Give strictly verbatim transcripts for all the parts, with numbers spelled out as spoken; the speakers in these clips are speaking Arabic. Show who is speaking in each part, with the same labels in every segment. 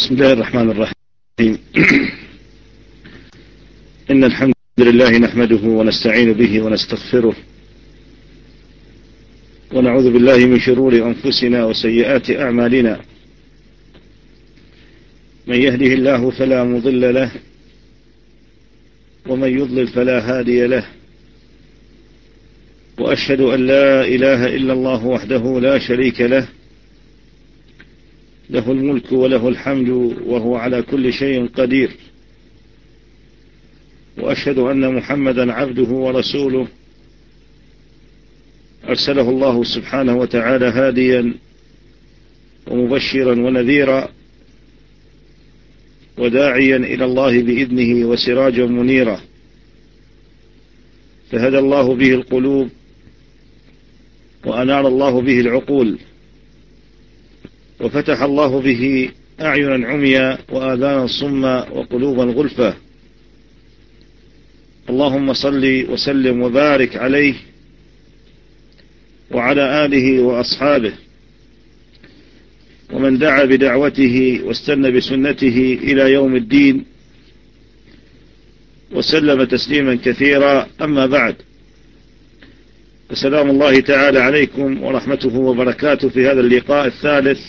Speaker 1: بسم الله الرحمن الرحيم. إن الحمد لله نحمده ونستعين به ونستغفره ونعوذ بالله من شرور أنفسنا وسيئات أعمالنا. من يهده الله فلا مضل له ومن يضلل فلا هادي له، وأشهد أن لا إله إلا الله وحده لا شريك له، له الملك وله الحمد وهو على كل شيء قدير. وأشهد أن محمدا عبده ورسوله أرسله الله سبحانه وتعالى هاديا ومبشرا ونذيرا وداعيا إلى الله بإذنه وسراجا منيرا، فهدى الله به القلوب وأنار الله به العقول، وفتح الله به أعينا عميا وآذانا صما وقلوبا غلفا. اللهم صل وسلم وبارك عليه وعلى آله وأصحابه ومن دعا بدعوته واستنى بسنته إلى يوم الدين، وسلم تسليما كثيرا. أما بعد، السلام الله تعالى عليكم ورحمته وبركاته في هذا اللقاء الثالث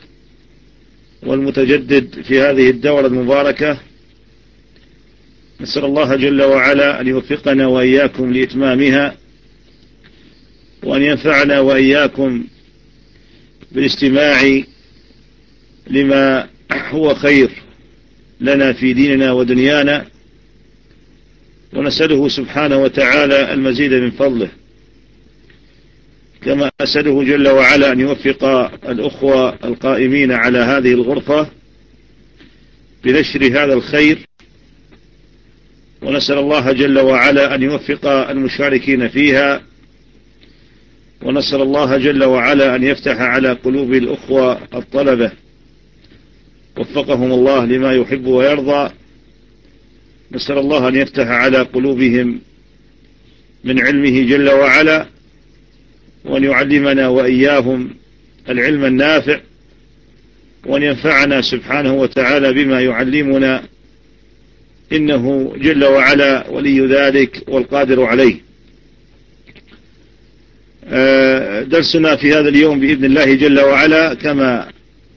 Speaker 1: والمتجدد في هذه الدورة المباركة. نسأل الله جل وعلا أن يوفقنا وإياكم لإتمامها، وأن ينفعنا وإياكم بالاستماع لما هو خير لنا في ديننا ودنيانا، ونسأله سبحانه وتعالى المزيد من فضله، كما أسأله جل وعلا أن يوفق الأخوة القائمين على هذه الغرفة بنشر هذا الخير، ونسأل الله جل وعلا أن يوفق المشاركين فيها، ونسأل الله جل وعلا أن يفتح على قلوب الأخوة الطلبة وفقهم الله لما يحب ويرضى. نسأل الله أن يفتح على قلوبهم من علمه جل وعلا، وأن يعلمنا وإياهم العلم النافع، وأن ينفعنا سبحانه وتعالى بما يعلمنا، إنه جل وعلا ولي ذلك والقادر عليه. درسنا في هذا اليوم بإذن الله جل وعلا كما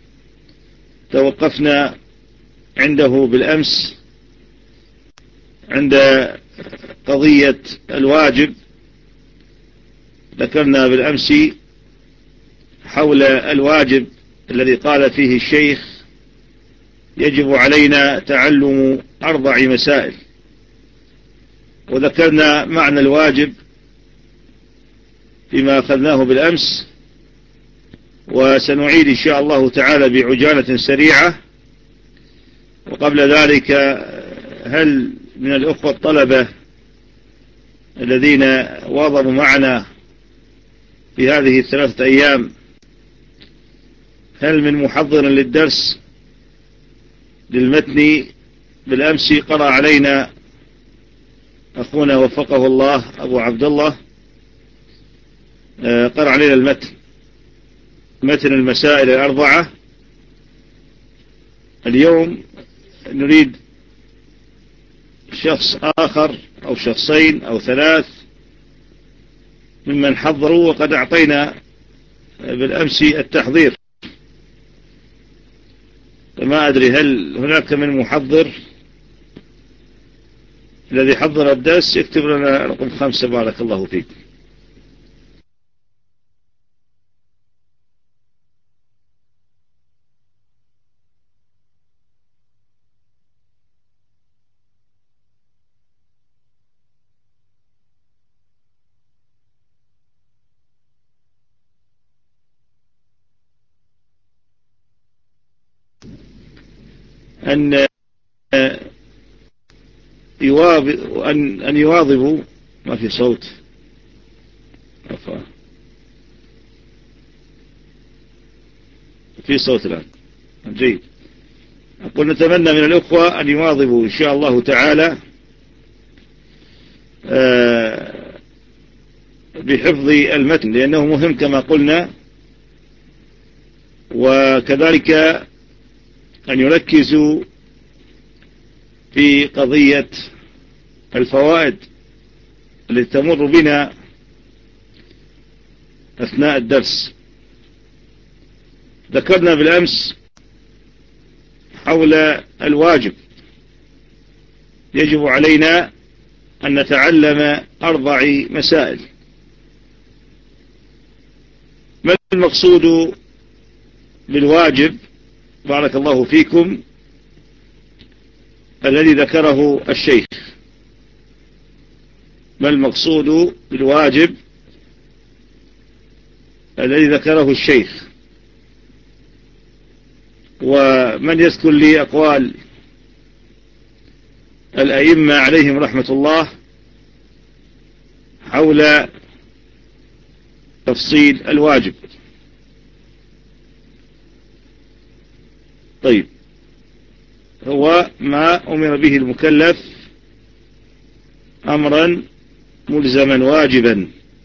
Speaker 1: توقفنا عنده بالأمس عند قضية الواجب. ذكرنا بالأمس حول الواجب الذي قال فيه الشيخ يجب علينا تعلم أربع مسائل، وذكرنا معنى الواجب فيما أخذناه بالأمس، وسنعيد إن شاء الله تعالى بعجالة سريعة. وقبل ذلك، هل من الأخوة الطلبة الذين واظبوا معنا في هذه الثلاثة أيام، هل من محضر للدرس للمتن؟ بالأمس قرأ علينا أخونا وفقه الله أبو عبد الله، قرأ علينا المتن متن المسائل الأربعة. اليوم نريد شخص آخر أو شخصين أو ثلاث ممن حضروا، وقد أعطينا بالأمس التحضير، فما أدري هل هناك من محضر الذي حضر الدرس يكتب لنا رقم خمسة. بارك الله فيك. أن يواظبوا أن أن يواظبوا ما في صوت أفا. في صوت الآن جيد. أقول نتمنى من الأخوة أن يواظبوا إن شاء الله تعالى بحفظ المتن، لأنه مهم كما قلنا، وكذلك أن يركزوا في قضية الفوائد التي تمر بنا أثناء الدرس. ذكرنا بالأمس حول الواجب، يجب علينا أن نتعلم أربع مسائل. ما المقصود بالواجب بارك الله فيكم الذي ذكره الشيخ؟ ما المقصود بالواجب الذي ذكره الشيخ؟ ومن يذكر لي أقوال الأئمة عليهم رحمة الله حول تفصيل الواجب؟ طيب، هو ما أمر به المكلف أمرا ملزما واجبا.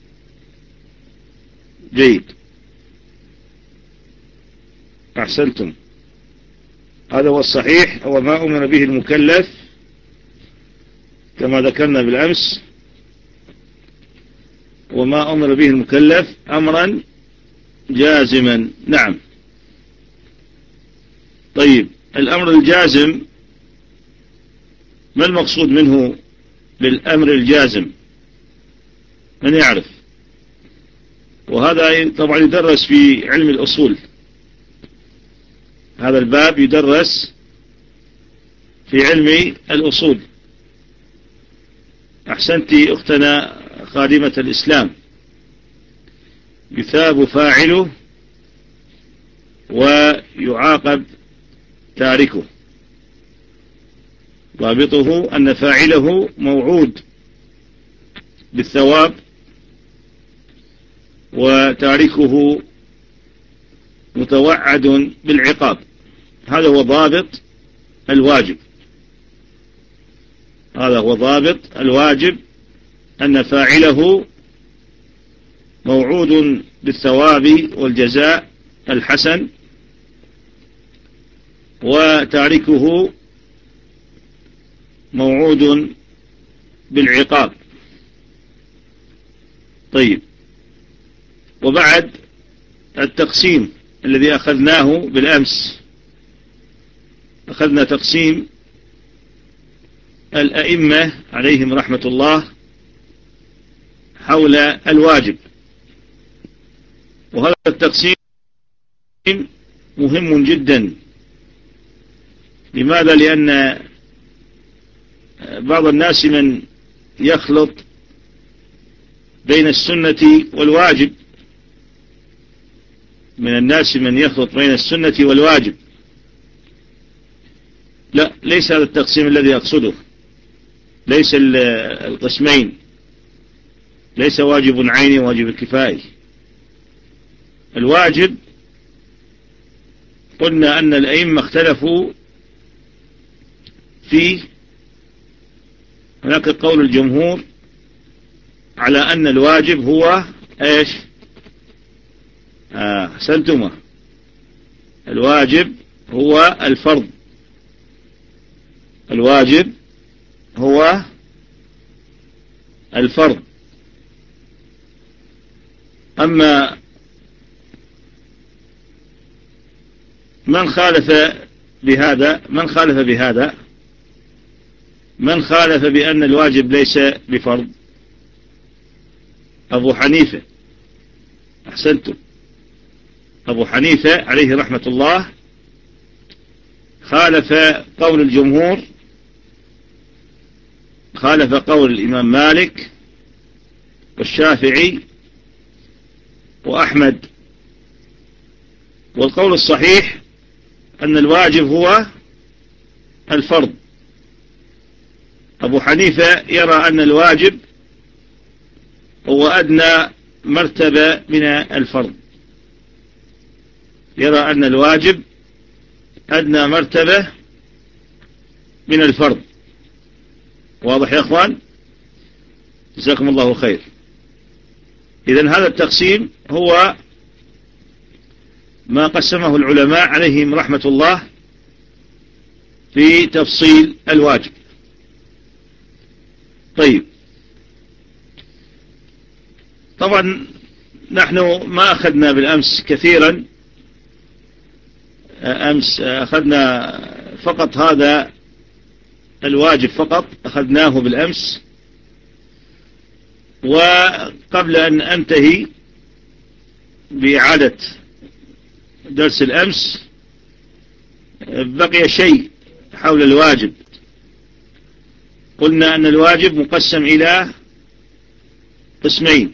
Speaker 1: جيد، أحسنتم، هذا هو الصحيح. هو ما أمر به المكلف كما ذكرنا بالأمس، وما أمر به المكلف أمرا جازما. نعم. طيب، الأمر الجازم ما المقصود منه بالأمر الجازم؟ من يعرف؟ وهذا طبعا يدرس في علم الأصول، هذا الباب يدرس في علم الأصول. أحسنتي أختنا خادمة الإسلام. يثاب فاعله ويعاقب تاركه. ضابطه أن فاعله موعود بالثواب وتاركه متوعد بالعقاب. هذا هو ضابط الواجب، هذا هو ضابط الواجب، أن فاعله موعود بالثواب والجزاء الحسن وتاركه موعود بالعقاب. طيب، وبعد التقسيم الذي أخذناه بالأمس، أخذنا تقسيم الأئمة عليهم رحمة الله حول الواجب، وهذا التقسيم مهم جدا. لماذا؟ لأن بعض الناس من يخلط بين السنة والواجب، من الناس من يخلط بين السنة والواجب. لا، ليس هذا التقسيم الذي أقصده، ليس القسمين، ليس واجب عيني وواجب كفائي. الواجب قلنا أن الأئمة اختلفوا فيه. هناك قول الجمهور على أن الواجب هو ايش؟ آه سنتما الواجب هو الفرض، الواجب هو الفرض. أما من خالف بهذا من خالف بهذا من خالف بأن الواجب ليس بفرض؟ أبو حنيفة. أحسنتم، أبو حنيفة عليه رحمة الله خالف قول الجمهور، خالف قول الإمام مالك والشافعي وأحمد. والقول الصحيح أن الواجب هو الفرض. أبو حنيفة يرى أن الواجب هو أدنى مرتبة من الفرض، يرى أن الواجب أدنى مرتبة من الفرض. واضح يا أخوان؟ جزاكم الله خير. إذن هذا التقسيم هو ما قسمه العلماء عليهم رحمة الله في تفصيل الواجب. طيب، طبعا نحن ما أخذنا بالأمس كثيرا، أمس أخذنا فقط هذا الواجب فقط أخذناه بالأمس. وقبل أن أنتهي بإعادة درس الأمس بقي شيء حول الواجب. قلنا أن الواجب مقسم إلى قسمين.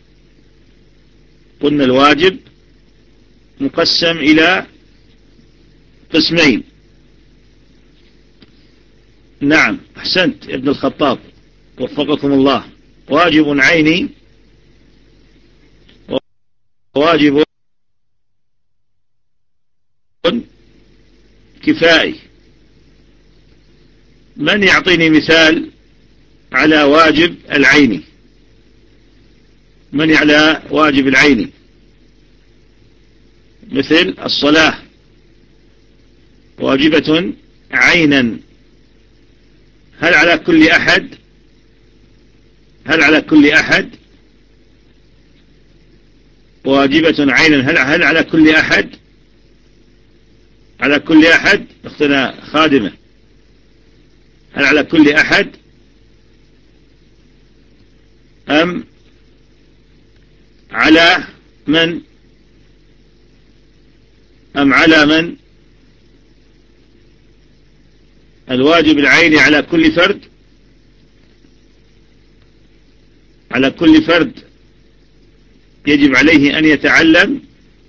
Speaker 1: قلنا الواجب مقسم إلى قسمين. نعم، أحسنت ابن الخطاب، وفقكم الله. واجب عيني وواجب كفائي. من يعطيني مثال على واجب العيني؟ من على واجب العيني؟ مثل الصلاة واجبة عينا. هل على كل أحد هل على كل أحد واجبة عينا؟ هل هل على كل أحد على كل أحد أختنا خادمة، هل على كل أحد أم على من أم على من الواجب العيني على كل فرد؟ على كل فرد يجب عليه أن يتعلم،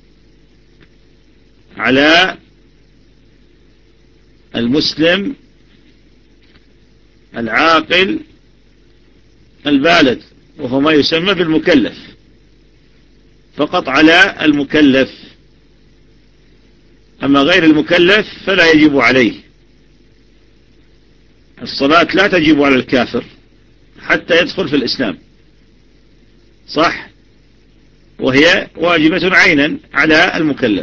Speaker 1: على المسلم العاقل البالغ، وهو ما يسمى بالمكلف. فقط على المكلف، أما غير المكلف فلا يجب عليه. الصلاة لا تجب على الكافر حتى يدخل في الإسلام، صح؟ وهي واجبة عينا على المكلف.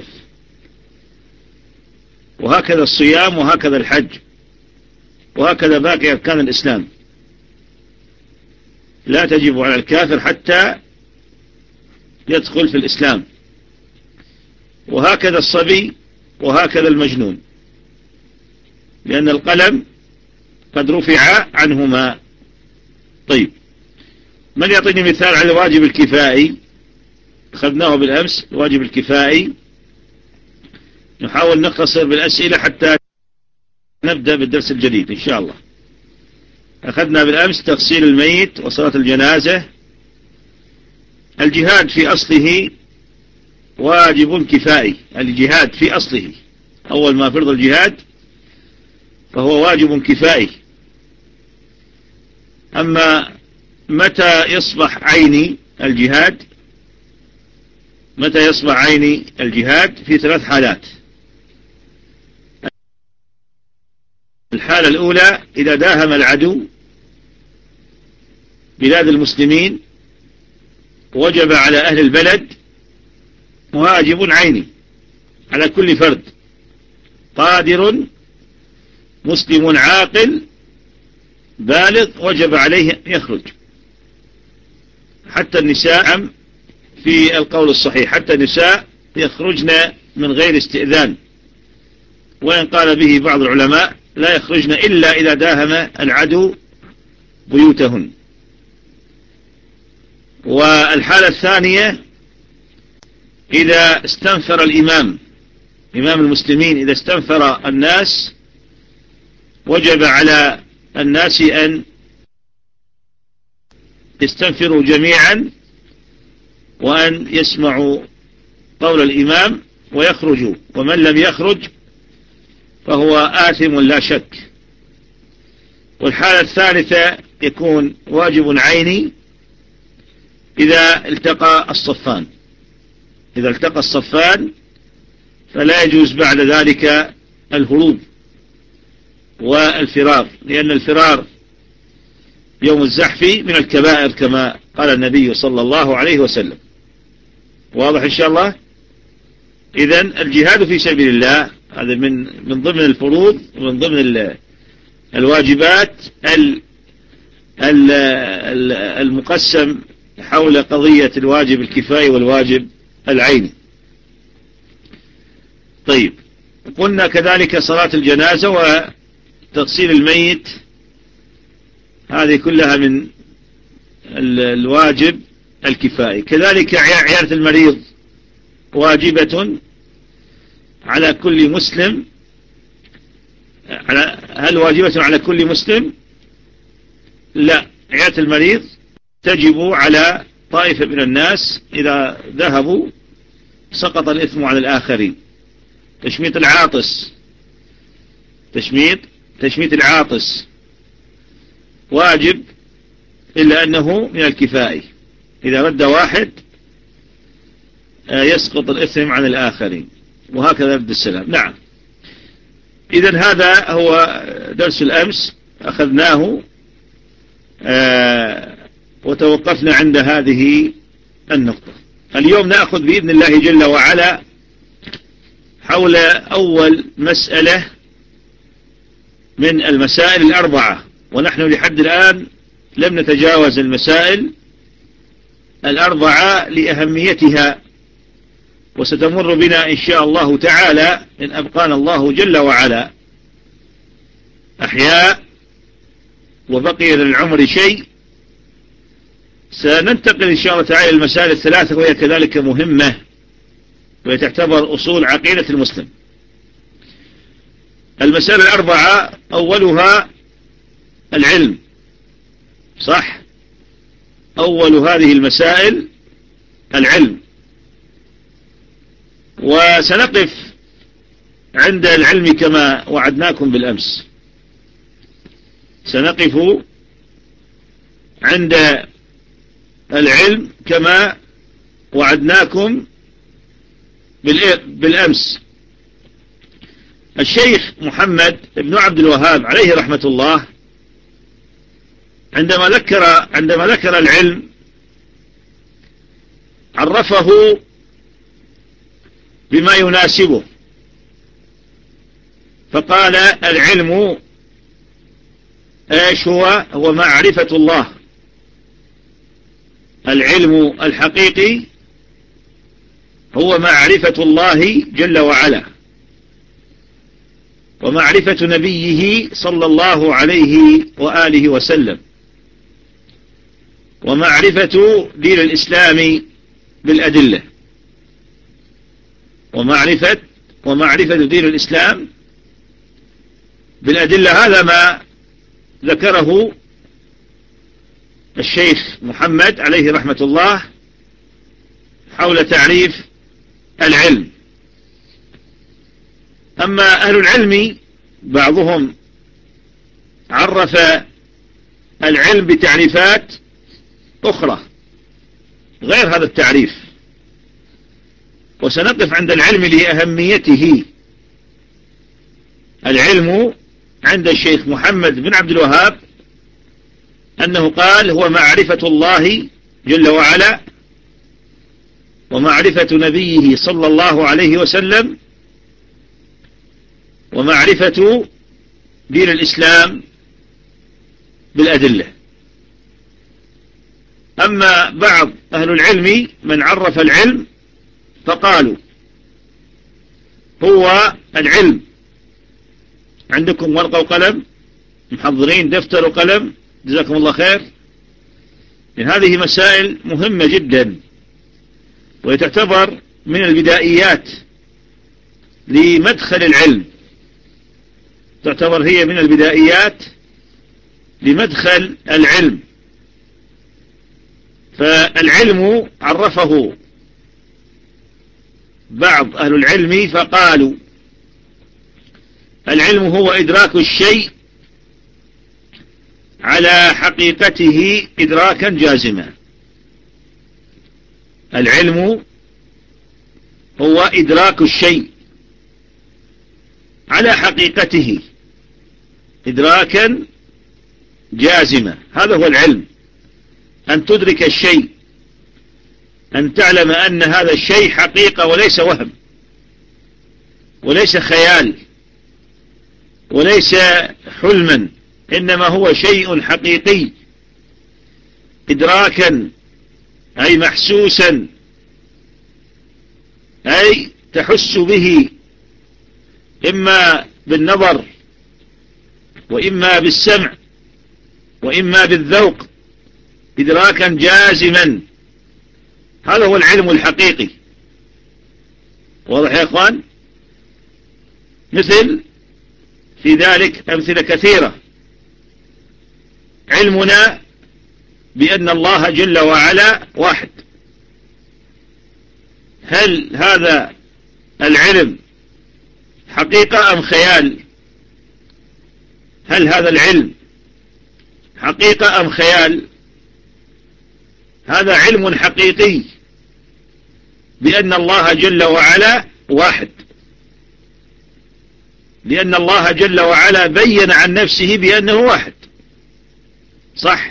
Speaker 1: وهكذا الصيام، وهكذا الحج، وهكذا باقي أركان الإسلام لا تجب على الكافر حتى يدخل في الإسلام. وهكذا الصبي، وهكذا المجنون، لأن القلم قد رفع عنهما. طيب، من يعطيني مثال على الواجب الكفائي؟ أخذناه بالأمس الواجب الكفائي. نحاول نختصر بالأسئلة حتى نبدأ بالدرس الجديد إن شاء الله. أخذنا بالأمس تغسيل الميت وصلاة الجنازة. الجهاد في أصله واجب كفائي. الجهاد في أصله أول ما فرض الجهاد فهو واجب كفائي. أما متى يصبح عيني الجهاد؟ متى يصبح عيني الجهاد؟ في ثلاث حالات. الحالة الأولى إذا داهم العدو بلاد المسلمين، وجب على أهل البلد واجب عيني على كل فرد قادر مسلم عاقل بالغ، وجب عليه أن يخرج. حتى النساء في القول الصحيح، حتى النساء يخرجن من غير استئذان، وإن قال به بعض العلماء لا يخرجن إلا إذا داهم العدو بيوتهن. والحالة الثانية إذا استنفر الإمام إمام المسلمين، إذا استنفر الناس وجب على الناس أن يستنفروا جميعا وأن يسمعوا قول الإمام ويخرجوا، ومن لم يخرج فهو آثم لا شك. والحالة الثالثة يكون واجب عيني إذا التقى الصفان. إذا التقى الصفان فلا يجوز بعد ذلك الهروب والفرار، لأن الفرار يوم الزحف من الكبائر كما قال النبي صلى الله عليه وسلم. واضح إن شاء الله؟ إذن الجهاد في سبيل الله هذا من من ضمن الفروض ومن ضمن الواجبات المقسم حول قضية الواجب الكفائي والواجب العيني. طيب، قلنا كذلك صلاة الجنازة وتغسيل الميت، هذه كلها من الواجب الكفائي. كذلك عيادة المريض واجبة على كل مسلم. هل واجبة على كل مسلم؟ لا، عيادة المريض تجب على طائفة من الناس، إذا ذهبوا سقط الإثم على الآخرين. تشميت العاطس تشميت تشميت العاطس واجب، إلا أنه من الكفائي، إذا رد واحد يسقط الإثم عن الآخرين، وهكذا رد السلام. نعم، إذن هذا هو درس الأمس، أخذناه وتوقفنا عند هذه النقطة. اليوم نأخذ بإذن الله جل وعلا حول أول مسألة من المسائل الأربعة، ونحن لحد الآن لم نتجاوز المسائل الأربعة لأهميتها، وستمر بنا إن شاء الله تعالى إن أبقانا الله جل وعلا أحياء وبقي للعمر شيء. سننتقل إن شاء الله تعالى المسائل الثلاثة، وهي كذلك مهمة، وهي تعتبر أصول عقيدة المسلم. المسائل الأربعة أولها العلم، صح؟ أول هذه المسائل العلم، وسنقف عند العلم كما وعدناكم بالأمس. سنقف عند العلم كما وعدناكم بالأمس. الشيخ محمد بن عبد الوهاب عليه رحمة الله عندما ذكر عندما ذكر العلم عرفه بما يناسبه، فقال العلم ايش هو؟ هو معرفة الله. العلم الحقيقي هو معرفة الله جل وعلا، ومعرفة نبيه صلى الله عليه وآله وسلم، ومعرفة دين الإسلام بالأدلة، ومعرفة ومعرفة دين الإسلام بالأدلة. هذا ما ذكره الشيخ محمد عليه رحمة الله حول تعريف العلم. أما أهل العلم بعضهم عرف العلم بتعريفات أخرى غير هذا التعريف، وسنقف عند العلم لأهميته. العلم عند الشيخ محمد بن عبد الوهاب أنه قال هو معرفة الله جل وعلا، ومعرفة نبيه صلى الله عليه وسلم، ومعرفة دين الإسلام بالأدلة. أما بعض أهل العلم من عرف العلم فقالوا هو العلم، عندكم ورقة وقلم، محضرين دفتر وقلم، جزاكم الله خير. هذه مسائل مهمة جدا، وتعتبر من البدائيات لمدخل العلم، تعتبر هي من البدائيات لمدخل العلم. فالعلم عرفه بعض أهل العلم فقالوا العلم هو إدراك الشيء على حقيقته إدراكا جازما. العلم هو إدراك الشيء على حقيقته إدراكا جازما، هذا هو العلم، أن تدرك الشيء، أن تعلم أن هذا الشيء حقيقة وليس وهم، وليس خيال وليس حلما، إنما هو شيء حقيقي إدراكا أي محسوسا، أي تحس به إما بالنظر وإما بالسمع وإما بالذوق إدراكا جازما. هذا هو العلم الحقيقي. واضح يا أخوان؟ مثل في ذلك أمثلة كثيرة. علمنا بأن الله جل وعلا واحد، هل هذا العلم حقيقة أم خيال؟ هل هذا العلم حقيقة أم خيال؟ هذا علم حقيقي بأن الله جل وعلا واحد، لأن الله جل وعلا بين عن نفسه بأنه واحد. صح،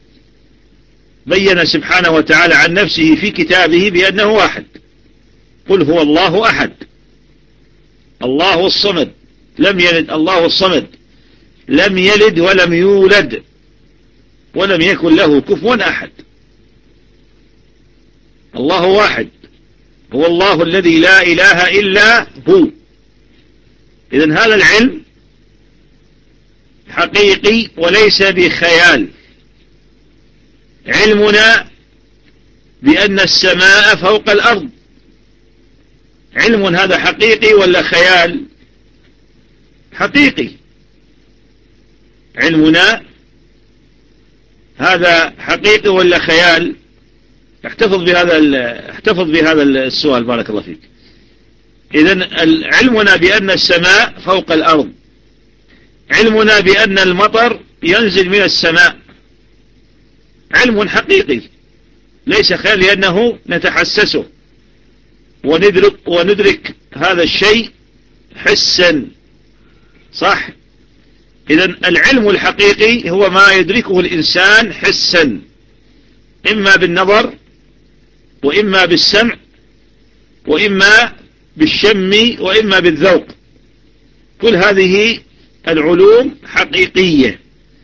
Speaker 1: بين سبحانه وتعالى عن نفسه في كتابه بأنه واحد. قل هو الله أحد، الله الصمد، لم يلد، الله الصمد لم يلد ولم يولد ولم يكن له كفوا أحد. الله واحد، هو الله الذي لا إله إلا هو. إذن هذا العلم حقيقي وليس بخيال. علمنا بأن السماء فوق الأرض، علم هذا حقيقي ولا خيال؟ حقيقي. علمنا هذا حقيقي ولا خيال؟ احتفظ بهذا احتفظ بهذا السؤال بارك الله فيك. إذن علمنا بأن السماء فوق الأرض، علمنا بأن المطر ينزل من السماء، علم حقيقي ليس خيال، لأنه نتحسسه وندرك, وندرك هذا الشيء حسا. صح؟ إذن العلم الحقيقي هو ما يدركه الإنسان حسا، إما بالنظر وإما بالسمع وإما بالشم وإما بالذوق. كل هذه العلوم حقيقية.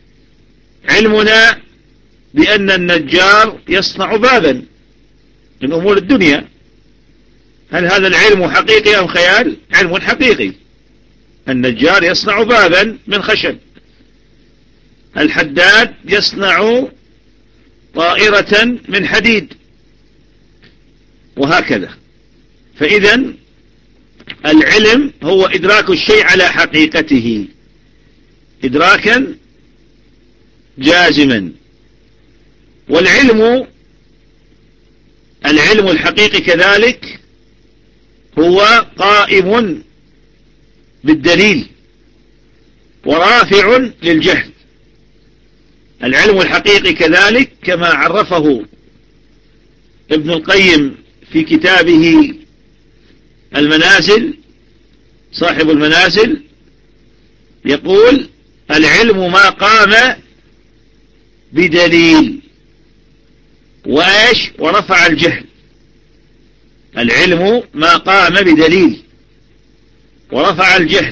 Speaker 1: علمنا بأن النجار يصنع بابا من أمور الدنيا، هل هذا العلم حقيقي أم خيال؟ علم حقيقي. النجار يصنع بابا من خشب، الحداد يصنع طائرة من حديد، وهكذا. فإذا العلم هو إدراك الشيء على حقيقته إدراكا جازما. والعلم العلم الحقيقي كذلك هو قائم بالدليل ورافع للجهل. العلم الحقيقي كذلك كما عرفه ابن القيم في كتابه المنازل، صاحب المنازل يقول: العلم ما قام بدليل وإيش ورفع الجهل. العلم ما قام بدليل ورفع الجهل.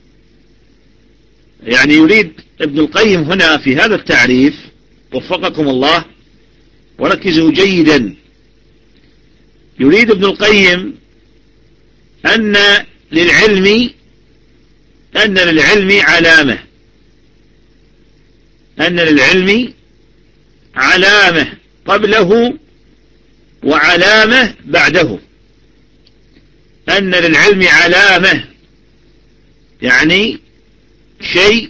Speaker 1: يعني يريد ابن القيم هنا في هذا التعريف، وفقكم الله وركزوا جيدا، يريد ابن القيم أن للعلم أن للعلم علامة أن للعلم علامة قبله وعلامة بعده. أن للعلم علامة يعني شيء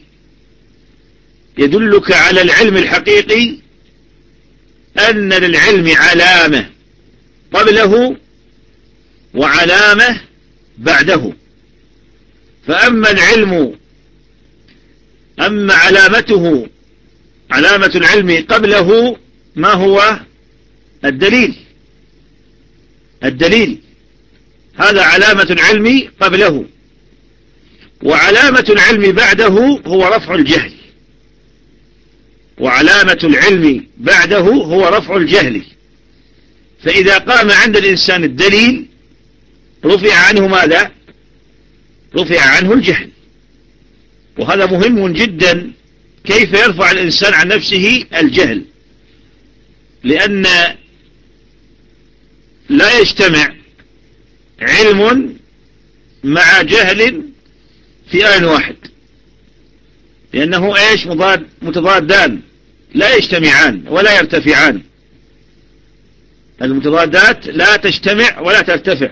Speaker 1: يدلك على العلم الحقيقي، أن للعلم علامة قبله وعلامة بعده. فأما العلم أما علامته علامة العلم قبله ما هو الدليل الدليل هذا علامة العلم قبله، وعلامة العلم بعده هو رفع الجهل وعلامة العلم بعده هو رفع الجهل. فإذا قام عند الإنسان الدليل رفع عنه ماذا؟ رفع عنه الجهل. وهذا مهم جدا، كيف يرفع الإنسان عن نفسه الجهل، لأن لا يجتمع علم مع جهل في آن واحد، لأنه إيش مضاد متضادان لا يجتمعان ولا يرتفعان. المتضادات لا تجتمع ولا ترتفع.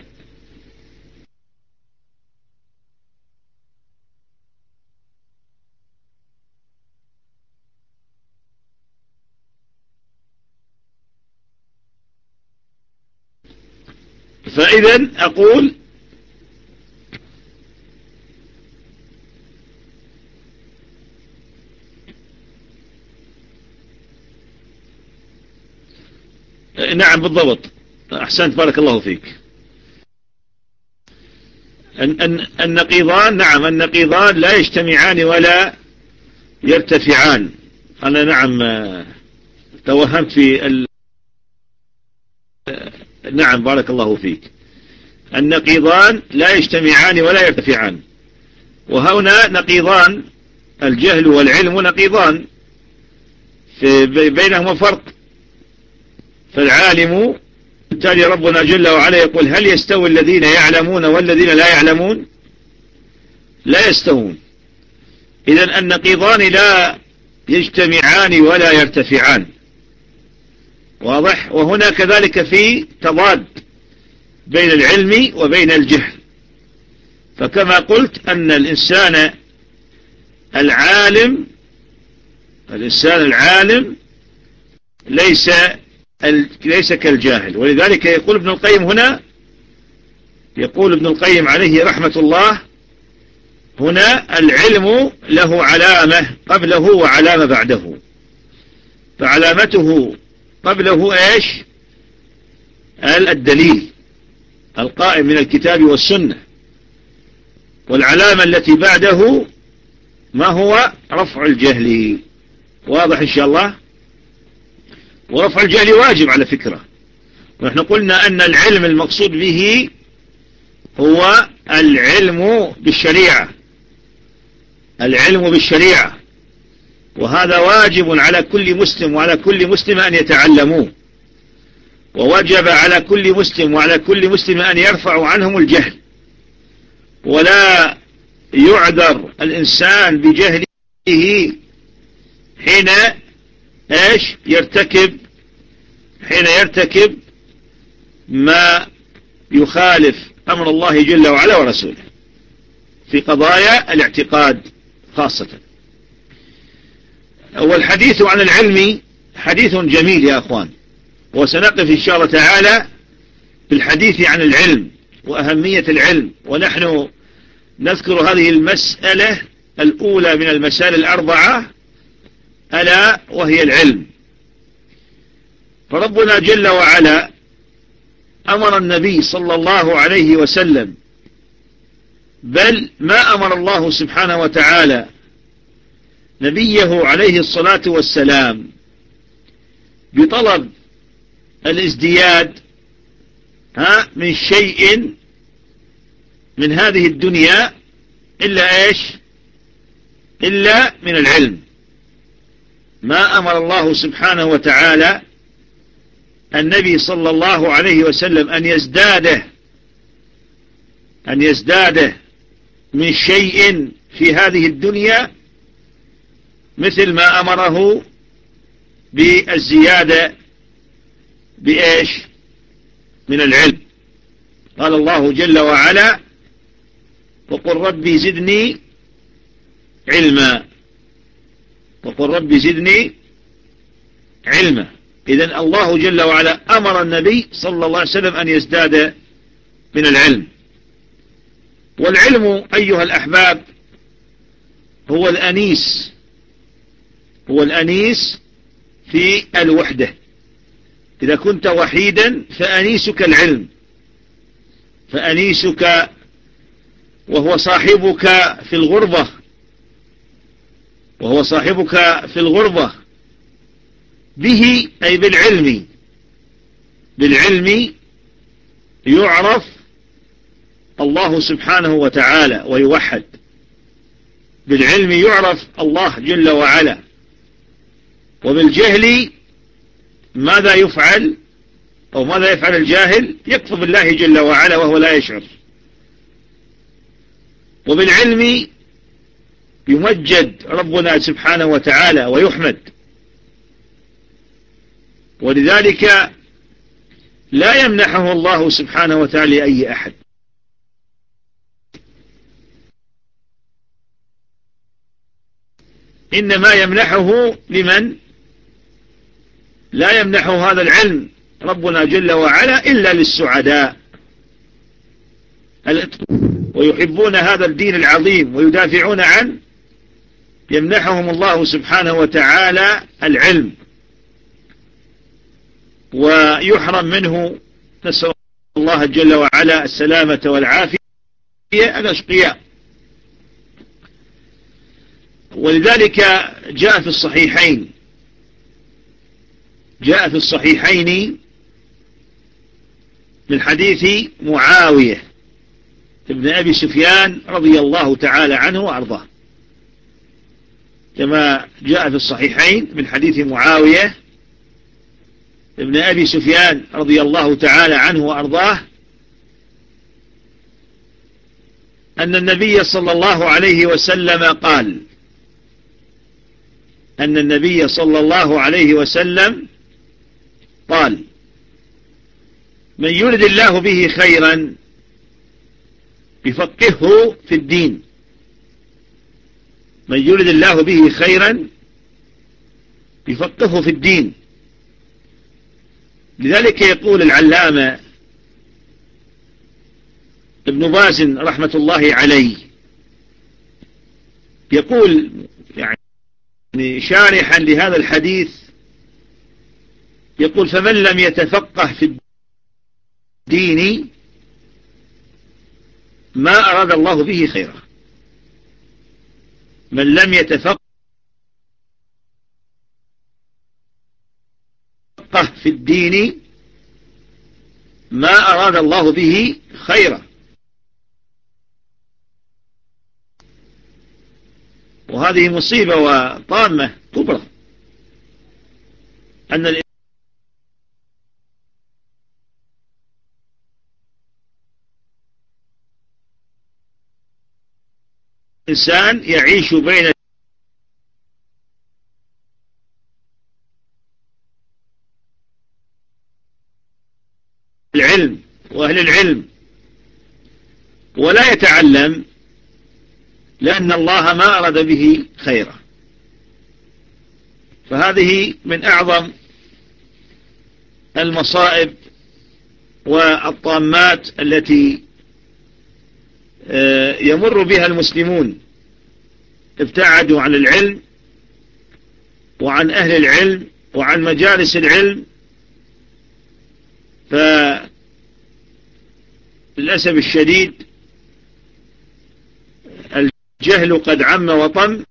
Speaker 1: فإذا أقول نعم بالضبط، أحسنت بارك الله فيك. النقيضان، نعم النقيضان لا يجتمعان ولا يرتفعان. أنا نعم توهمت في ال... نعم بارك الله فيك. النقيضان لا يجتمعان ولا يرتفعان، وهنا نقيضان، الجهل والعلم نقيضان بينهما فرق. فالعالم، بالتالي ربنا جل وعلا يقول هل يستوي الذين يعلمون والذين لا يعلمون؟ لا يستوون. إذن النقيضان لا يجتمعان ولا يرتفعان، واضح؟ وهنا كذلك في تضاد بين العلم وبين الجهل. فكما قلت أن الإنسان العالم الإنسان العالم ليس ليس كالجاهل. ولذلك يقول ابن القيم هنا، يقول ابن القيم عليه رحمة الله هنا العلم له علامة قبله وعلامة بعده. فعلامته قبله ايش؟ الدليل القائم من الكتاب والسنة، والعلامة التي بعده ما هو؟ رفع الجهل. واضح إن شاء الله؟ ورفع الجهل واجب على فكرة. ونحن قلنا أن العلم المقصود به هو العلم بالشريعة، العلم بالشريعة، وهذا واجب على كل مسلم وعلى كل مسلم أن يتعلموه، ووجب على كل مسلم وعلى كل مسلم أن يرفع عنهم الجهل. ولا يعذر الإنسان بجهله حين ايش يرتكب حين يرتكب ما يخالف أمر الله جل وعلا ورسوله في قضايا الاعتقاد خاصة. والحديث عن العلم حديث جميل يا أخوان، وسنقف إن شاء الله تعالى في الحديث عن العلم وأهمية العلم. ونحن نذكر هذه المسألة الأولى من المسائل الأربعة، ألا وهي العلم. فربنا جل وعلا أمر النبي صلى الله عليه وسلم، بل ما أمر الله سبحانه وتعالى نبيه عليه الصلاة والسلام بطلب الازدياد ها من شيء من هذه الدنيا إلا إيش؟ إلا من العلم. ما أمر الله سبحانه وتعالى النبي صلى الله عليه وسلم أن يزداده أن يزداده من شيء في هذه الدنيا مثل ما أمره بالزيادة بإيش؟ من العلم. قال الله جل وعلا وقل ربي زدني علما، وقل ربي زدني علما. إذن الله جل وعلا أمر النبي صلى الله عليه وسلم أن يزداد من العلم. والعلم أيها الأحباب هو الأنيس هو الأنيس في الوحدة. إذا كنت وحيدا فأنيسك العلم، فأنيسك وهو صاحبك في الغربة وهو صاحبك في الغربة به أي بالعلم. بالعلم يعرف الله سبحانه وتعالى ويوحد. بالعلم يعرف الله جل وعلا، وبالجهل ماذا يفعل أو ماذا يفعل الجاهل؟ يكفر بالله جل وعلا وهو لا يشعر. وبالعلم يمجد ربنا سبحانه وتعالى ويحمد، ولذلك لا يمنحه الله سبحانه وتعالى لأي أحد. إنما يمنحه لمن؟ لا يمنحه هذا العلم ربنا جل وعلا إلا للسعداء ويحبون هذا الدين العظيم ويدافعون عنه، يمنحهم الله سبحانه وتعالى العلم ويحرم منه، نسأل الله جل وعلا السلامة والعافية، الأشقياء. ولذلك جاء في الصحيحين جاء في الصحيحين من حديث معاوية ابن أبي سفيان رضي الله تعالى عنه وأرضاه، كما جاء في الصحيحين من حديث معاوية ابن أبي سفيان رضي الله تعالى عنه وأرضاه أن النبي صلى الله عليه وسلم قال أن النبي صلى الله عليه وسلم قال: من يرد الله به خيرا يفقهه في الدين. من يرد الله به خيرا يفقهه في الدين. لذلك يقول العلامة ابن باز رحمة الله عليه، يقول يعني شارحا لهذا الحديث، يقول: فمن لم يتفقه في الدين ما أراد الله به خيرا. من لم يتفقه في الدين ما أراد الله به خيرا. وهذه مصيبة وطامة كبرى، أن الإنسان يعيش بين العلم وأهل العلم ولا يتعلم، لأن الله ما أراد به خيرا. فهذه من أعظم المصائب والطامات التي يمر بها المسلمون، ابتعدوا عن العلم وعن أهل العلم وعن مجالس العلم، فللأسف الشديد الجهل قد عم وطم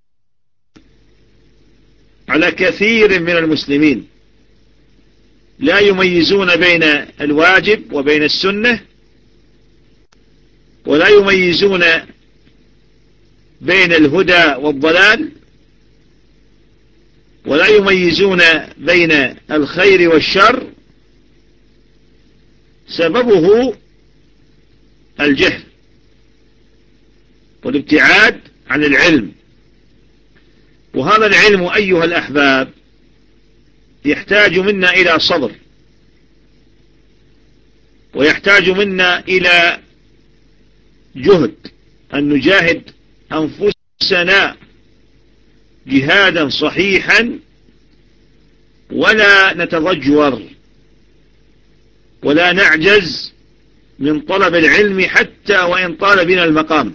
Speaker 1: على كثير من المسلمين، لا يميزون بين الواجب وبين السنة، ولا يميزون بين الهدى والضلال، ولا يميزون بين الخير والشر. سببه الجهل والابتعاد عن العلم. وهذا العلم أيها الأحباب يحتاج منا إلى صبر، ويحتاج منا إلى جهد، أن نجاهد أنفسنا جهادا صحيحا، ولا نتضجر ولا نعجز من طلب العلم حتى وإن طال بنا المقام.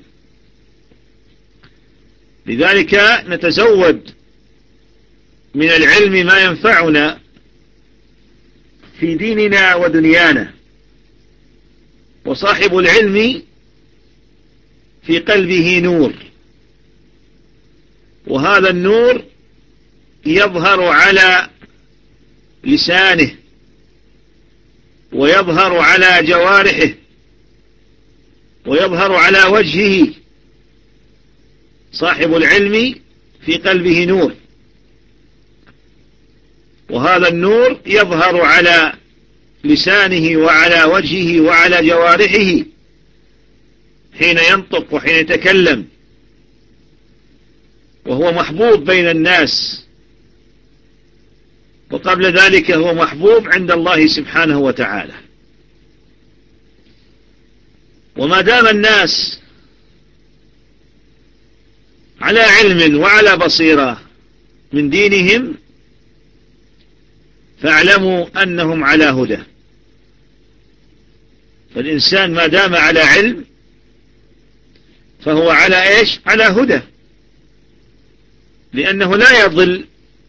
Speaker 1: لذلك نتزود من العلم ما ينفعنا في ديننا ودنيانا. وصاحب العلم في قلبه نور، وهذا النور يظهر على لسانه ويظهر على جوارحه، ويظهر على وجهه. صاحب العلم في قلبه نور، وهذا النور يظهر على لسانه وعلى وجهه وعلى جوارحه حين ينطق وحين يتكلم، وهو محبوب بين الناس، وقبل ذلك هو محبوب عند الله سبحانه وتعالى. وما دام الناس على علم وعلى بصيرة من دينهم فاعلموا أنهم على هدى. فالإنسان ما دام على علم فهو على إيش؟ على هدى، لأنه لا يضل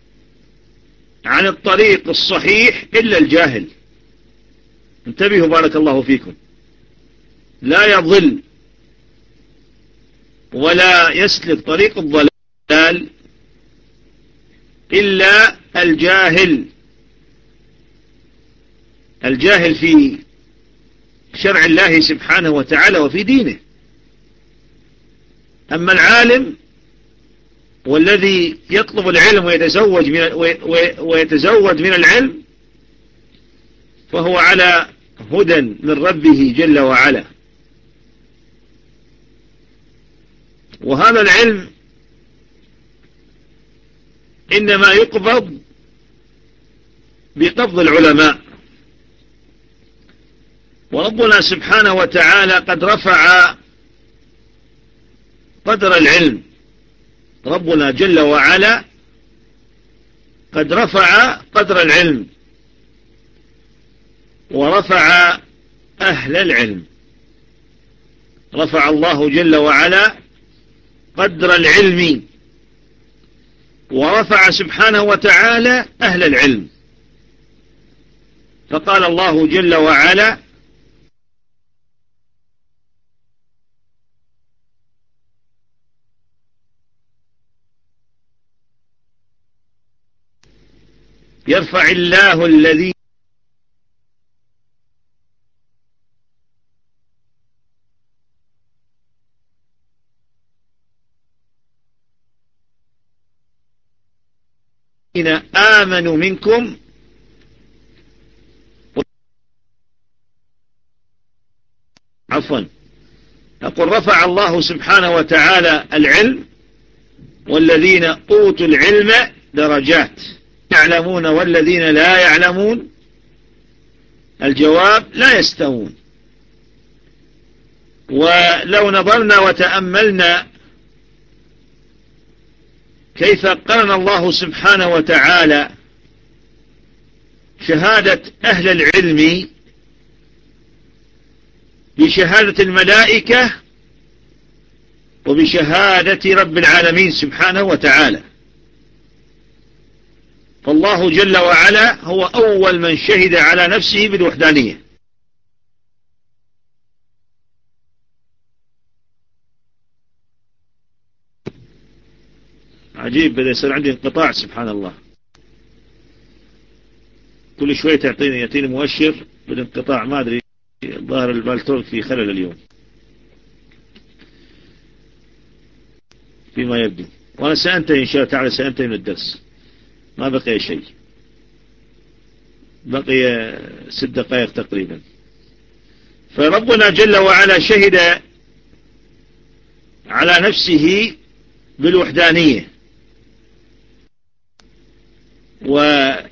Speaker 1: عن الطريق الصحيح إلا الجاهل. انتبهوا بارك الله فيكم، لا يضل ولا يسلك طريق الضلال إلا الجاهل، الجاهل في شرع الله سبحانه وتعالى وفي دينه. أما العالم والذي يطلب العلم ويتزوج من ويتزود من العلم فهو على هدى من ربه جل وعلا. وهذا العلم إنما يقبض بقبض العلماء، وربنا سبحانه وتعالى قد رفع قدر العلم. ربنا جل وعلا قد رفع قدر العلم ورفع أهل العلم. رفع الله جل وعلا قدر العلم ورفع سبحانه وتعالى أهل العلم. فقال الله جل وعلا: يرفع الله الذين آمنوا منكم عفوا أقول رفع الله سبحانه وتعالى العلم، والذين أوتوا العلم درجات، يعلمون والذين لا يعلمون الجواب لا يستوون. ولو نظرنا وتأملنا كيف قرن الله سبحانه وتعالى شهادة أهل العلم بشهادة الملائكة وبشهادة رب العالمين سبحانه وتعالى. فالله جل وعلا هو أول من شهد على نفسه بالوحدانية. عجيب، بدأ يصير عندي انقطاع سبحان الله، كل شوية تعطيني يعطيني مؤشر بالانقطاع، ما أدري ظاهر البالتور في خلل اليوم فيما يبدو. وأنا سأنتهي إن شاء الله تعالى، سأنتهي من الدرس، ما بقي شيء، بقي ست دقائق تقريبا. فربنا جل وعلا شهد على نفسه بالوحدانية، وكذلك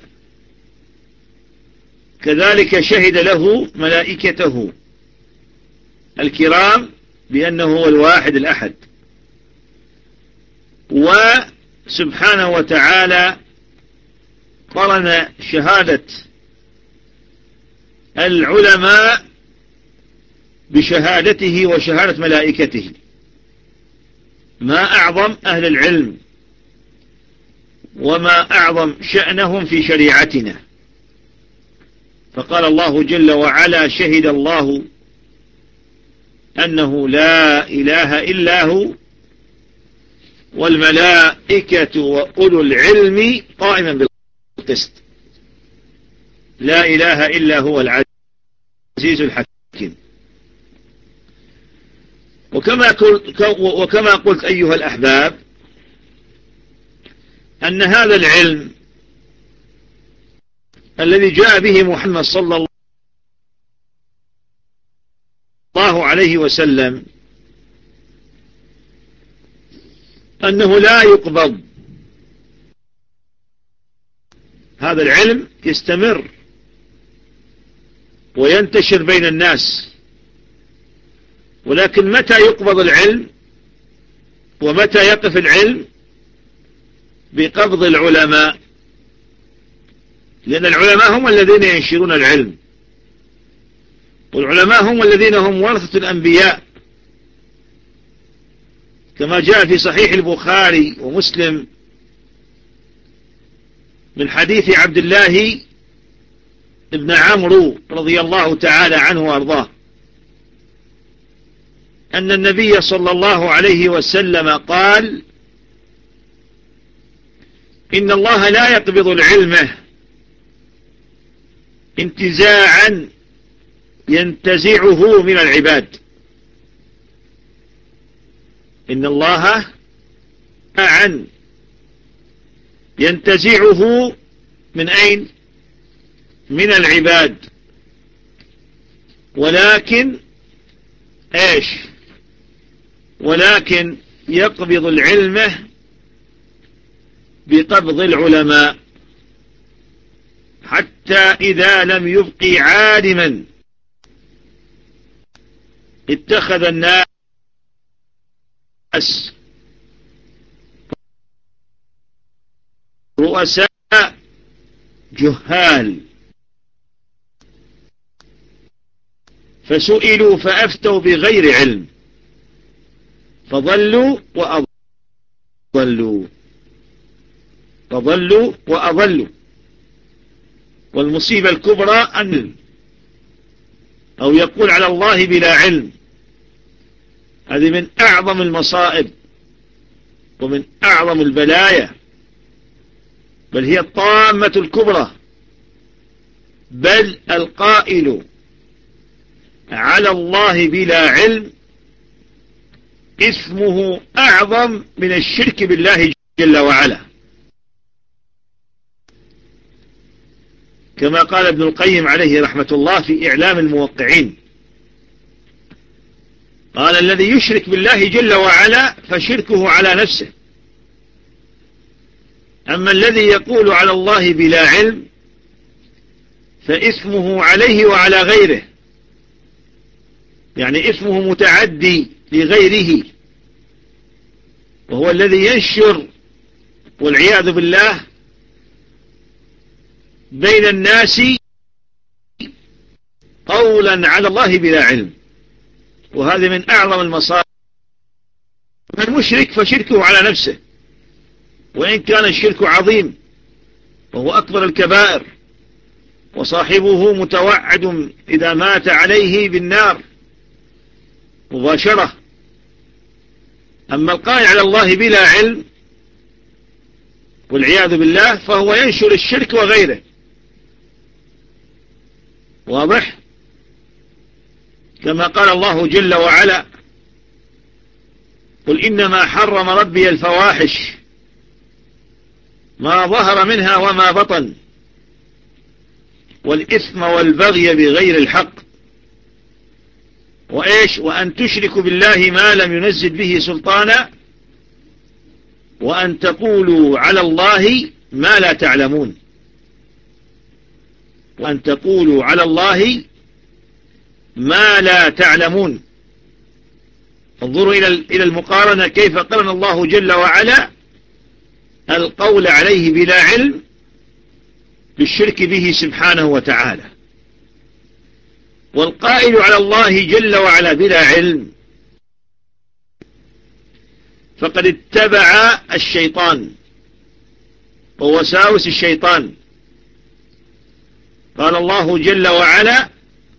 Speaker 1: شهد له ملائكته الكرام بأنه هو الواحد الأحد. وسبحانه وتعالى قرن شهادة العلماء بشهادته وشهادة ملائكته. ما أعظم أهل العلم وما أعظم شأنهم في شريعتنا. فقال الله جل وعلا: شهد الله أنه لا إله إلا هو والملائكة وأولو العلم قائما بالقسط. لا إله إلا هو العزيز الحكيم. وكما قلت, وكما قلت أيها الأحباب أن هذا العلم الذي جاء به محمد صلى الله عليه وسلم أنه لا يقبض. هذا العلم يستمر وينتشر بين الناس، ولكن متى يقبض العلم ومتى يقف العلم؟ بقبض العلماء، لأن العلماء هم الذين ينشرون العلم، والعلماء هم الذين هم ورثة الأنبياء، كما جاء في صحيح البخاري ومسلم من حديث عبد الله ابن عمرو رضي الله تعالى عنه وارضاه أن النبي صلى الله عليه وسلم قال: إن الله لا يقبض العلم انتزاعا ينتزعه من العباد. إن الله عن ينتزعه من أين؟ من العباد، ولكن ايش؟ ولكن يقبض العلم بقبض العلماء، حتى إذا لم يبقي عالما اتخذ الناس رؤساء جهال، فسئلوا فأفتوا بغير علم فضلوا وأضلوا فضلوا وأضلوا. والمصيبة الكبرى أن أو يقول على الله بلا علم، هذه من أعظم المصائب ومن أعظم البلايا، بل هي الطامة الكبرى. بل القائل على الله بلا علم اسمه أعظم من الشرك بالله جل وعلا، كما قال ابن القيم عليه رحمة الله في إعلام الموقعين، قال: الذي يشرك بالله جل وعلا فشركه على نفسه، أما الذي يقول على الله بلا علم فإثمه عليه وعلى غيره، يعني إثمه متعدي لغيره، وهو الذي ينشر والعياذ بالله بين الناس قولا على الله بلا علم، وهذا من أعظم المصائب. المشرك فشركه على نفسه، وإن كان الشرك عظيم وهو أكبر الكبائر، وصاحبه متوعد إذا مات عليه بالنار مباشرة. أما القائل على الله بلا علم والعياذ بالله فهو ينشر الشرك وغيره. واضح؟ كما قال الله جل وعلا: قل إنما حرم ربي الفواحش ما ظهر منها وما بطن والإثم والبغي بغير الحق وإيش وأن تشركوا بالله ما لم ينزل به سلطانا وأن تقولوا على الله ما لا تعلمون وأن تقولوا على الله ما لا تعلمون. انظروا إلى المقارنة كيف قرن الله جل وعلا القول عليه بلا علم بالشرك به سبحانه وتعالى. والقائل على الله جل وعلا بلا علم فقد اتبع الشيطان ووساوس الشيطان. قال الله جل وعلا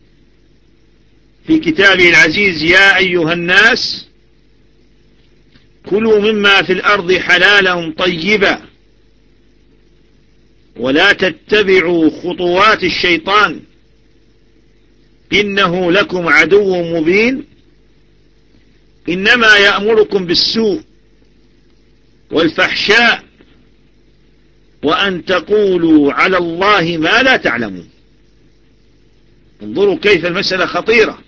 Speaker 1: في كتابه العزيز: يا أيها الناس كلوا مما في الأرض حلالا طيبا ولا تتبعوا خطوات الشيطان إنه لكم عدو مبين إنما يأمركم بالسوء والفحشاء وأن تقولوا على الله ما لا تعلمون. انظروا كيف المسألة خطيرة.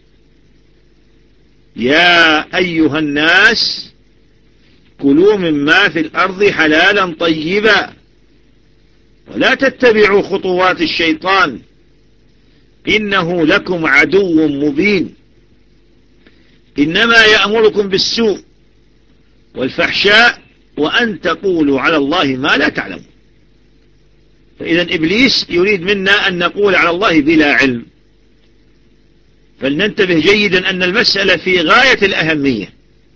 Speaker 1: يا أيها الناس كلوا مما في الأرض حلالا طيبا ولا تتبعوا خطوات الشيطان إنه لكم عدو مبين. إنما يأمركم بالسوء والفحشاء وأن تقولوا على الله ما لا تعلمون. فإذا إبليس يريد منا أن نقول على الله بلا علم. فلننتبه جيدا أن المسألة في غاية الأهمية،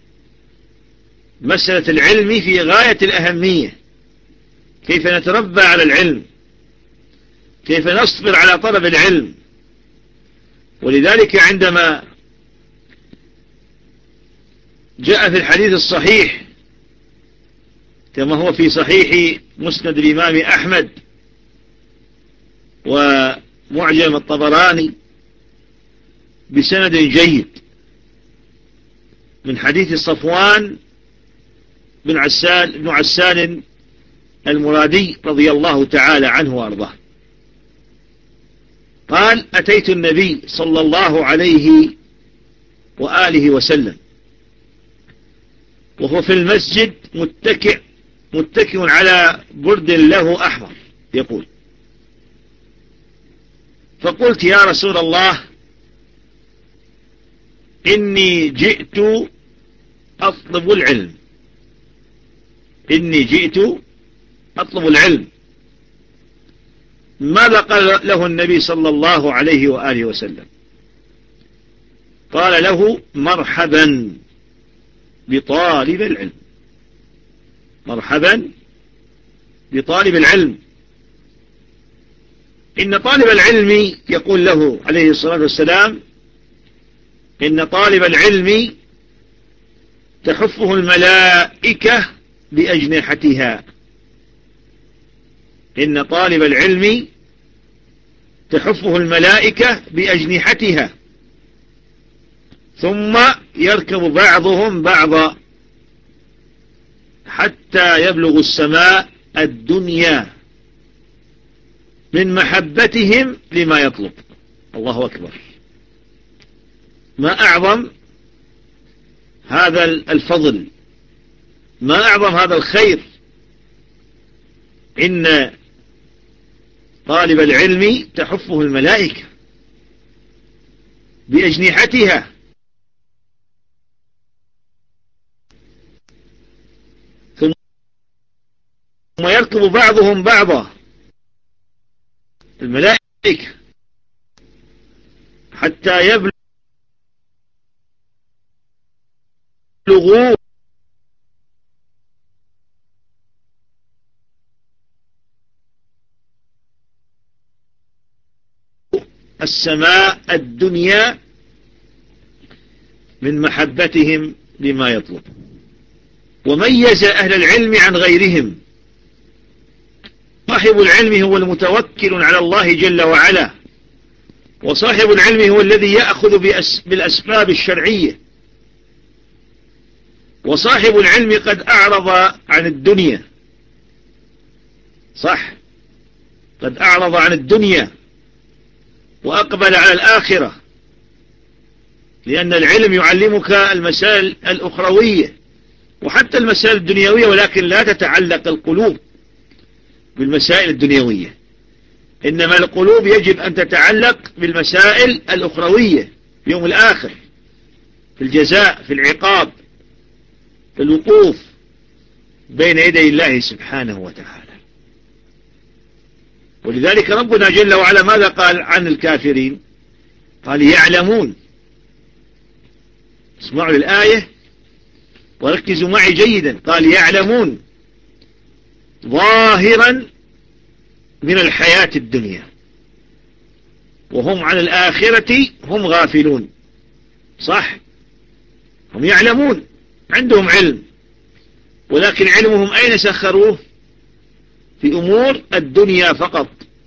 Speaker 1: مسألة العلم في غاية الأهمية. كيف نتربى على العلم، كيف نصبر على طلب العلم. ولذلك عندما جاء في الحديث الصحيح كما هو في صحيح مسند الإمام أحمد ومعجم الطبراني بسند جيد من حديث صفوان بن عسان, بن عسان المرادي رضي الله تعالى عنه وأرضاه قال: أتيت النبي صلى الله عليه وآله وسلم وهو في المسجد متكئ متكئ على برد له أحمر يقول: فقلت يا رسول الله إني جئت أطلب العلم إني جئت أطلب العلم ماذا قال له النبي صلى الله عليه وآله وسلم؟ قال له: مرحبا بطالب العلم، مرحبا بطالب العلم. إن طالب العلم يقول له عليه الصلاة والسلام: إن طالب العلم تحفه الملائكة بأجنحتها إن طالب العلم تحفه الملائكة بأجنحتها ثم يركب بعضهم بعضا حتى يبلغ السماء الدنيا من محبتهم لما يطلب. الله أكبر. ما أعظم هذا الفضل، ما أعظم هذا الخير. إن طالب العلم تحفه الملائكة بأجنحتها ثم يركب بعضهم بعضا الملائكة حتى يبلغوا السماء الدنيا من محبتهم لما يطلب. وميز أهل العلم عن غيرهم. صاحب العلم هو المتوكل على الله جل وعلا، وصاحب العلم هو الذي يأخذ بالأسباب الشرعية، وصاحب العلم قد أعرض عن الدنيا. صح، قد أعرض عن الدنيا وأقبل على الآخرة، لأن العلم يعلمك المسائل الأخروية وحتى المسائل الدنيوية، ولكن لا تتعلق القلوب بالمسائل الدنيوية، إنما القلوب يجب أن تتعلق بالمسائل الأخروية في يوم الآخر، في الجزاء، في العقاب، في الوقوف بين يدي الله سبحانه وتعالى. ولذلك ربنا جل وعلا ماذا قال عن الكافرين؟ قال: يعلمون. اسمعوا للآية وركزوا معي جيدا. قال: يعلمون ظاهرا من الحياة الدنيا وهم عن الآخرة هم غافلون. صح، هم يعلمون، عندهم علم، ولكن علمهم أين سخروه؟ في أمور الدنيا فقط.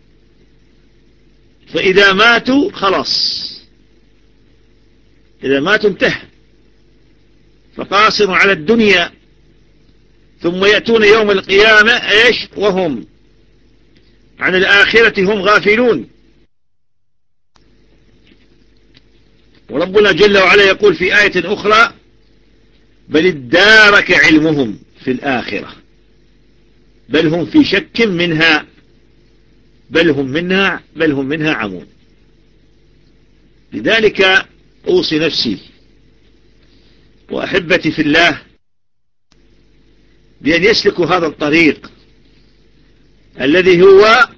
Speaker 1: فإذا ماتوا خلاص، إذا ماتوا انتهى. فقاصر على الدنيا، ثم يأتون يوم القيامة إيش وهم عن الآخرة هم غافلون. وربنا جل وعلا يقول في آية أخرى: بل ادارك علمهم في الآخرة بل هم في شك منها بل هم منها بل هم منها عمون. لذلك أوصي نفسي وأحبتي في الله بأن يسلكوا هذا الطريق الذي هو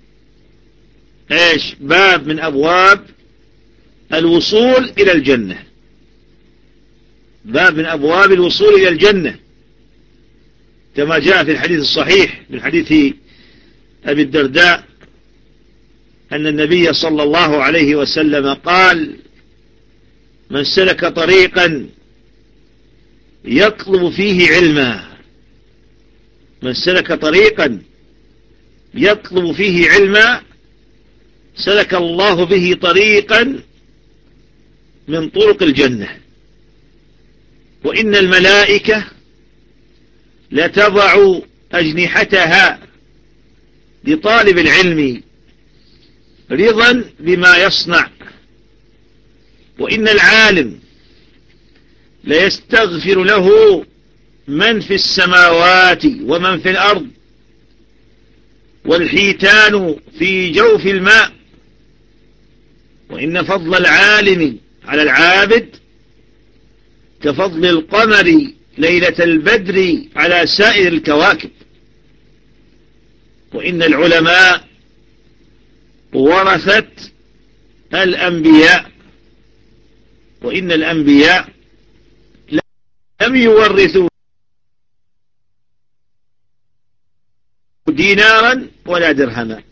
Speaker 1: إيش باب من أبواب الوصول إلى الجنة، باب من أبواب الوصول إلى الجنة، كما جاء في الحديث الصحيح من حديث أبي الدرداء أن النبي صلى الله عليه وسلم قال: من سلك طريقا يطلب فيه علما من سلك طريقا يطلب فيه علما سلك الله به طريقا من طرق الجنة. وإن الملائكة لتضع أجنحتها لطالب العلم رضا بما يصنع، وإن العالم ليستغفر له من في السماوات ومن في الأرض والحيتان في جوف الماء، وإن فضل العالم على العابد كفضل القمر ليلة البدر على سائر الكواكب، وإن العلماء ورثة الأنبياء، وإن الأنبياء لم يورثوا دينارا ولا درهما.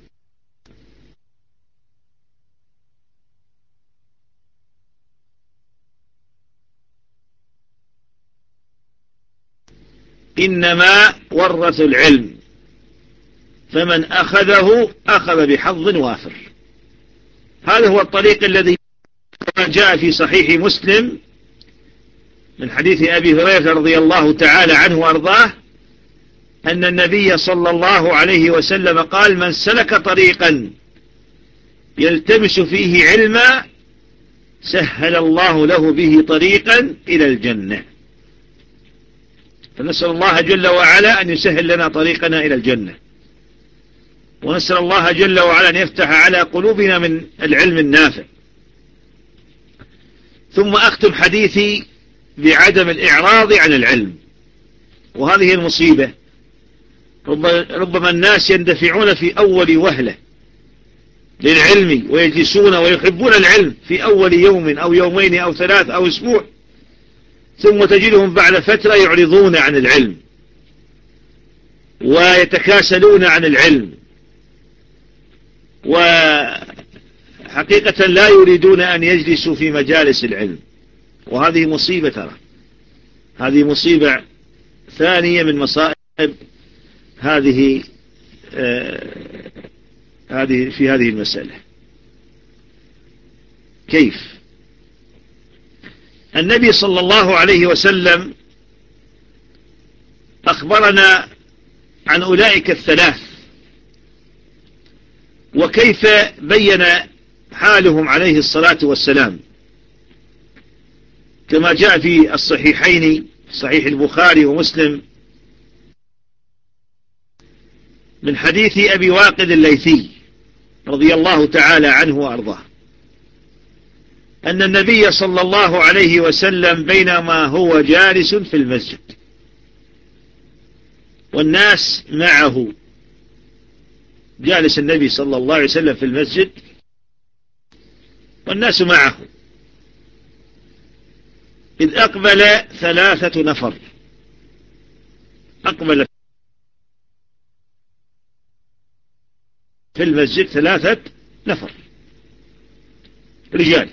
Speaker 1: إنما ورثوا العلم، فمن أخذه أخذ بحظ وافر. هذا هو الطريق الذي جاء في صحيح مسلم من حديث أبي هريرة رضي الله تعالى عنه وأرضاه أن النبي صلى الله عليه وسلم قال: من سلك طريقا يلتمس فيه علما سهل الله له به طريقا إلى الجنة. فنسأل الله جل وعلا أن يسهل لنا طريقنا إلى الجنة، ونسأل الله جل وعلا أن يفتح على قلوبنا من العلم النافع. ثم أختم حديثي بعدم الإعراض عن العلم، وهذه المصيبة. ربما الناس يندفعون في أول وهلة للعلم ويجلسون ويحبون العلم في أول يوم أو يومين أو ثلاث أو أسبوع، ثم تجدهم بعد فترة يعرضون عن العلم ويتكاسلون عن العلم، وحقيقة لا يريدون أن يجلسوا في مجالس العلم. وهذه مصيبة، ترى هذه مصيبة ثانية من مصائب هذه آه هذه في هذه المسألة. كيف؟ النبي صلى الله عليه وسلم أخبرنا عن أولئك الثلاث وكيف بين حالهم عليه الصلاة والسلام، كما جاء في الصحيحين صحيح البخاري ومسلم من حديث أبي واقد الليثي رضي الله تعالى عنه وأرضاه أن النبي صلى الله عليه وسلم بينما هو جالس في المسجد والناس معه، جالس النبي صلى الله عليه وسلم في المسجد والناس معه، إذ أقبل ثلاثة نفر، أقبل في المسجد ثلاثة نفر رجال،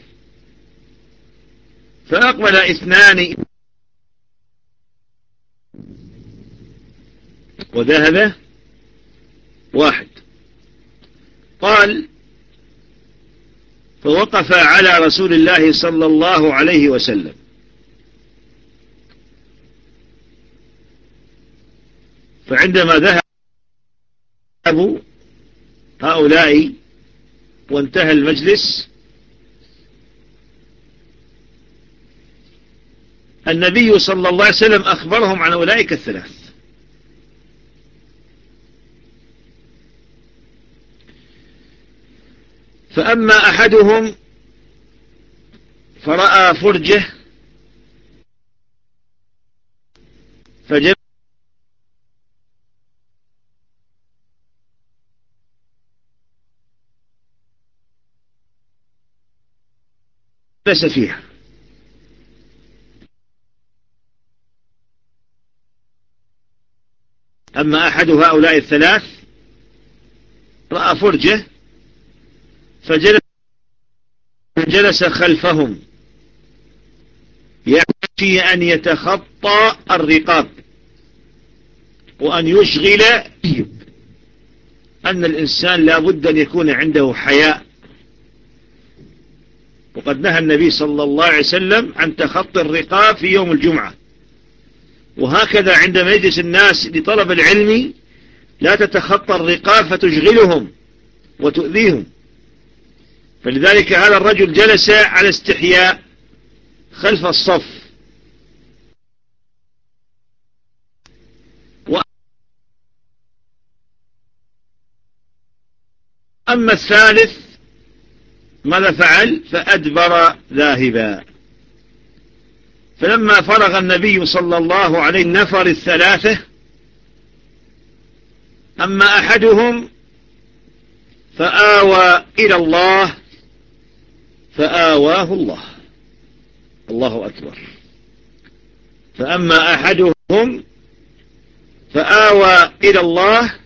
Speaker 1: فأقبل اثنان وذهب واحد. قال: فوقف على رسول الله صلى الله عليه وسلم فعندما ذهبوا هؤلاء وانتهى المجلس، النبي صلى الله عليه وسلم أخبرهم عن أولئك الثلاث. فأما أحدهم فرأى فرجة فجلس فيها. أما أحد هؤلاء الثلاث رأى فرجة فجلس جلس خلفهم يكفي أن يتخطى الرقاب وأن يشغل. أن الإنسان لا بد أن يكون عنده حياء، وقد نهى النبي صلى الله عليه وسلم عن تخطي الرقاب في يوم الجمعة. وهكذا عندما يجلس الناس لطلب العلم لا تتخطى الرقاب فتشغلهم وتؤذيهم. فلذلك هذا الرجل جلس على استحياء خلف الصف. وأما الثالث ماذا فعل؟ فأدبر ذاهبا. فلما فرغ النبي صلى الله عليه وسلم نفر الثلاثة، أما أحدهم فآوى إلى الله فآواه الله. الله أكبر. فأما أحدهم فآوى إلى الله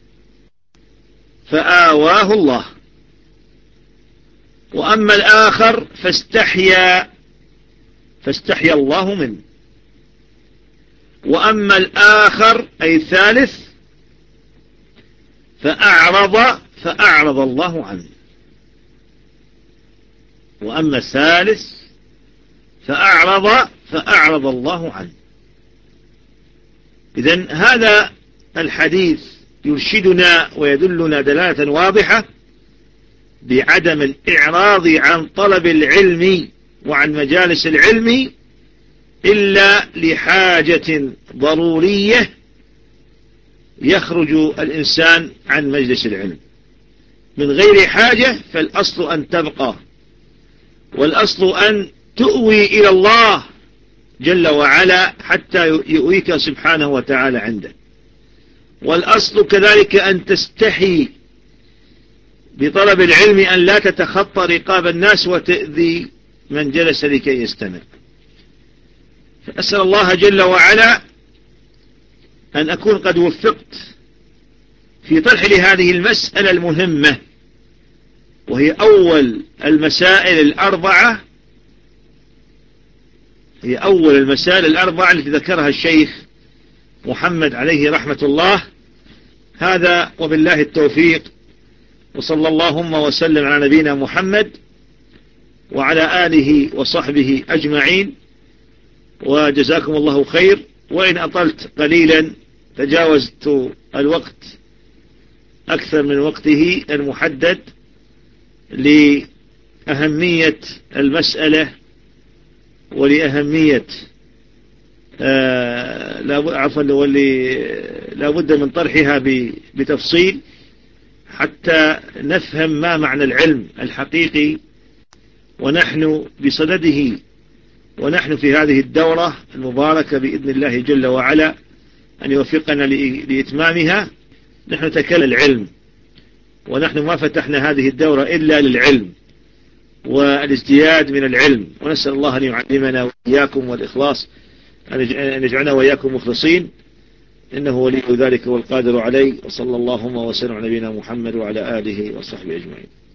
Speaker 1: فآواه الله، وأما الآخر فاستحيا فاستحيا الله منه، وأما الآخر أي الثالث فأعرض فأعرض الله عنه، وأما الثالث فأعرض فأعرض الله عنه. إذن هذا الحديث يرشدنا ويدلنا دلالة واضحة بعدم الإعراض عن طلب العلم وعن مجالس العلم إلا لحاجة ضرورية يخرج الإنسان عن مجلس العلم. من غير حاجة فالأصل أن تبقى، والأصل أن تؤوي إلى الله جل وعلا حتى يؤويك سبحانه وتعالى عنده. والأصل كذلك أن تستحي بطلب العلم، أن لا تتخطى رقاب الناس وتأذي من جلس لكي يستمع. فأسأل الله جل وعلا أن أكون قد وفقت في طرح لهذه المسألة المهمة، وهي أول المسائل الأربعة هي أول المسائل الأربعة التي ذكرها الشيخ محمد عليه رحمة الله. هذا وبالله التوفيق، وصلى اللهم وسلم على نبينا محمد وعلى آله وصحبه أجمعين، وجزاكم الله خير. وإن أطلت قليلا تجاوزت الوقت أكثر من وقته المحدد لأهمية المسألة ولأهمية آه عفوا لا بد من طرحها بتفصيل حتى نفهم ما معنى العلم الحقيقي، ونحن بصدده، ونحن في هذه الدورة المباركة بإذن الله جل وعلا أن يوفقنا لإتمامها. نحن نتكلم العلم، ونحن ما فتحنا هذه الدورة إلا للعلم والازدياد من العلم، ونسأل الله أن يعلمنا وإياكم والإخلاص، أن يجعلنا وإياكم مخلصين، إنه ولي ذلك والقادر عليه. وصلى اللهم وسلم على نبينا محمد وعلى آله وصحبه أجمعين.